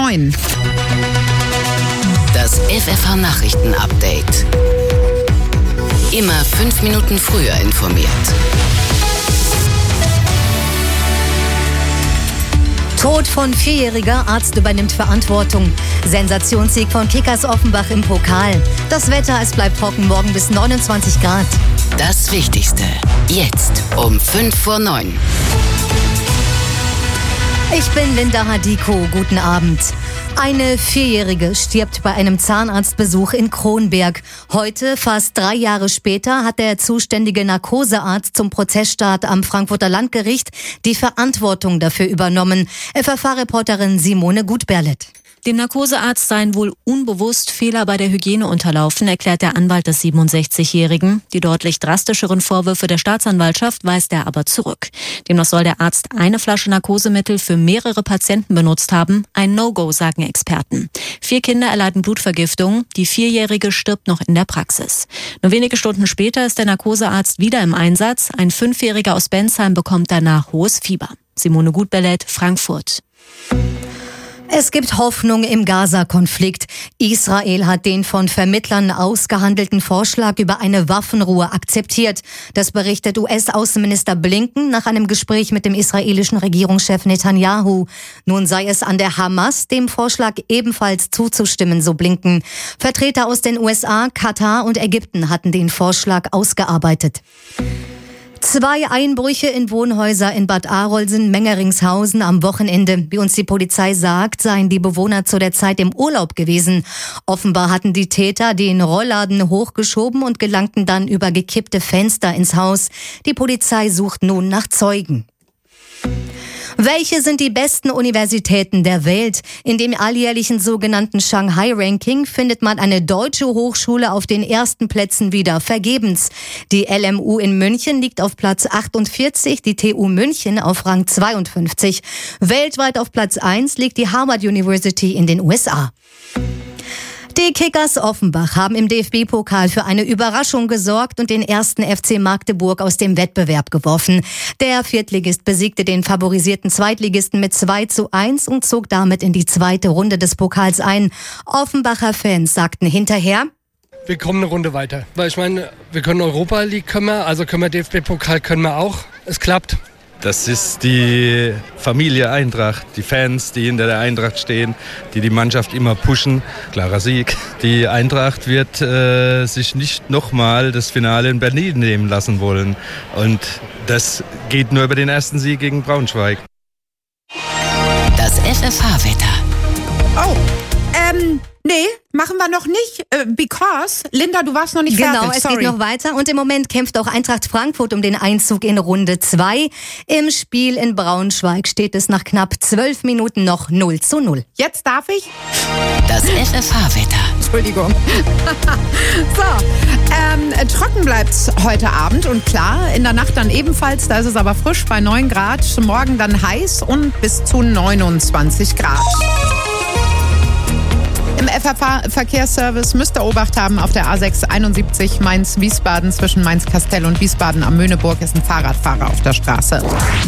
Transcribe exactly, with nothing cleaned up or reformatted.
neun. Das F F H-Nachrichten-Update. Immer fünf Minuten früher informiert. Tod von Vierjähriger, Arzt übernimmt Verantwortung. Sensationssieg von Kickers Offenbach im Pokal. Das Wetter, es bleibt trocken, morgen bis neunundzwanzig Grad. Das Wichtigste, jetzt um fünf vor neun. Ich bin Linda Hadiko, guten Abend. Eine Vierjährige stirbt bei einem Zahnarztbesuch in Kronberg. Heute, fast drei Jahre später, hat der zuständige Narkosearzt zum Prozessstart am Frankfurter Landgericht die Verantwortung dafür übernommen. F F H-Reporterin Simone Gutberlet. Dem Narkosearzt seien wohl unbewusst Fehler bei der Hygiene unterlaufen, erklärt der Anwalt des siebenundsechzigjährigen. Die deutlich drastischeren Vorwürfe der Staatsanwaltschaft weist er aber zurück. Demnach soll der Arzt eine Flasche Narkosemittel für mehrere Patienten benutzt haben. Ein No-Go, sagen Experten. Vier Kinder erleiden Blutvergiftung. Die Vierjährige stirbt noch in der Praxis. Nur wenige Stunden später ist der Narkosearzt wieder im Einsatz. Ein Fünfjähriger aus Bensheim bekommt danach hohes Fieber. Simone Gutberlet, Frankfurt. Es gibt Hoffnung im Gaza-Konflikt. Israel hat den von Vermittlern ausgehandelten Vorschlag über eine Waffenruhe akzeptiert. Das berichtet U S-Außenminister Blinken nach einem Gespräch mit dem israelischen Regierungschef Netanyahu. Nun sei es an der Hamas, dem Vorschlag ebenfalls zuzustimmen, so Blinken. Vertreter aus den U S A, Katar und Ägypten hatten den Vorschlag ausgearbeitet. Zwei Einbrüche in Wohnhäuser in Bad Arolsen-Mengeringshausen am Wochenende. Wie uns die Polizei sagt, seien die Bewohner zu der Zeit im Urlaub gewesen. Offenbar hatten die Täter den Rollladen hochgeschoben und gelangten dann über gekippte Fenster ins Haus. Die Polizei sucht nun nach Zeugen. Welche sind die besten Universitäten der Welt? In dem alljährlichen sogenannten Shanghai-Ranking findet man eine deutsche Hochschule auf den ersten Plätzen wieder vergebens. Die L M U in München liegt auf Platz achtundvierzig, die T U München auf Rang zweiundfünfzig. Weltweit auf Platz eins liegt die Harvard University in den U S A. Die Kickers Offenbach haben im D F B-Pokal für eine Überraschung gesorgt und den ersten F C Magdeburg aus dem Wettbewerb geworfen. Der Viertligist besiegte den favorisierten Zweitligisten mit zwei zu eins und zog damit in die zweite Runde des Pokals ein. Offenbacher Fans sagten hinterher: Wir kommen eine Runde weiter. Weil ich meine, wir können Europa League, können wir, also können wir D F B-Pokal, können wir auch. Es klappt. Das ist die Familie Eintracht, die Fans, die hinter der Eintracht stehen, die die Mannschaft immer pushen. Klarer Sieg. Die Eintracht wird äh, sich nicht nochmal das Finale in Berlin nehmen lassen wollen. Und das geht nur über den ersten Sieg gegen Braunschweig. Das F F H-Wetter. Oh, ähm, nee, machen wir noch nicht, äh, because, Linda, du warst noch nicht genau, fertig, es sorry. geht noch weiter und im Moment kämpft auch Eintracht Frankfurt um den Einzug in Runde zwei. Im Spiel in Braunschweig steht es nach knapp zwölf Minuten noch null zu null. Jetzt darf ich? Das F F H-Wetter. Entschuldigung. So, ähm, trocken bleibt's heute Abend und klar, in der Nacht dann ebenfalls, da ist es aber frisch bei neun Grad, morgen dann heiß und bis zu neunundzwanzig Grad. Im F F H-Verkehrsservice müsst ihr Obacht haben, auf der A sechs einundsiebzig Mainz-Wiesbaden zwischen Mainz-Kastell und Wiesbaden am Möhneburg ist ein Fahrradfahrer auf der Straße.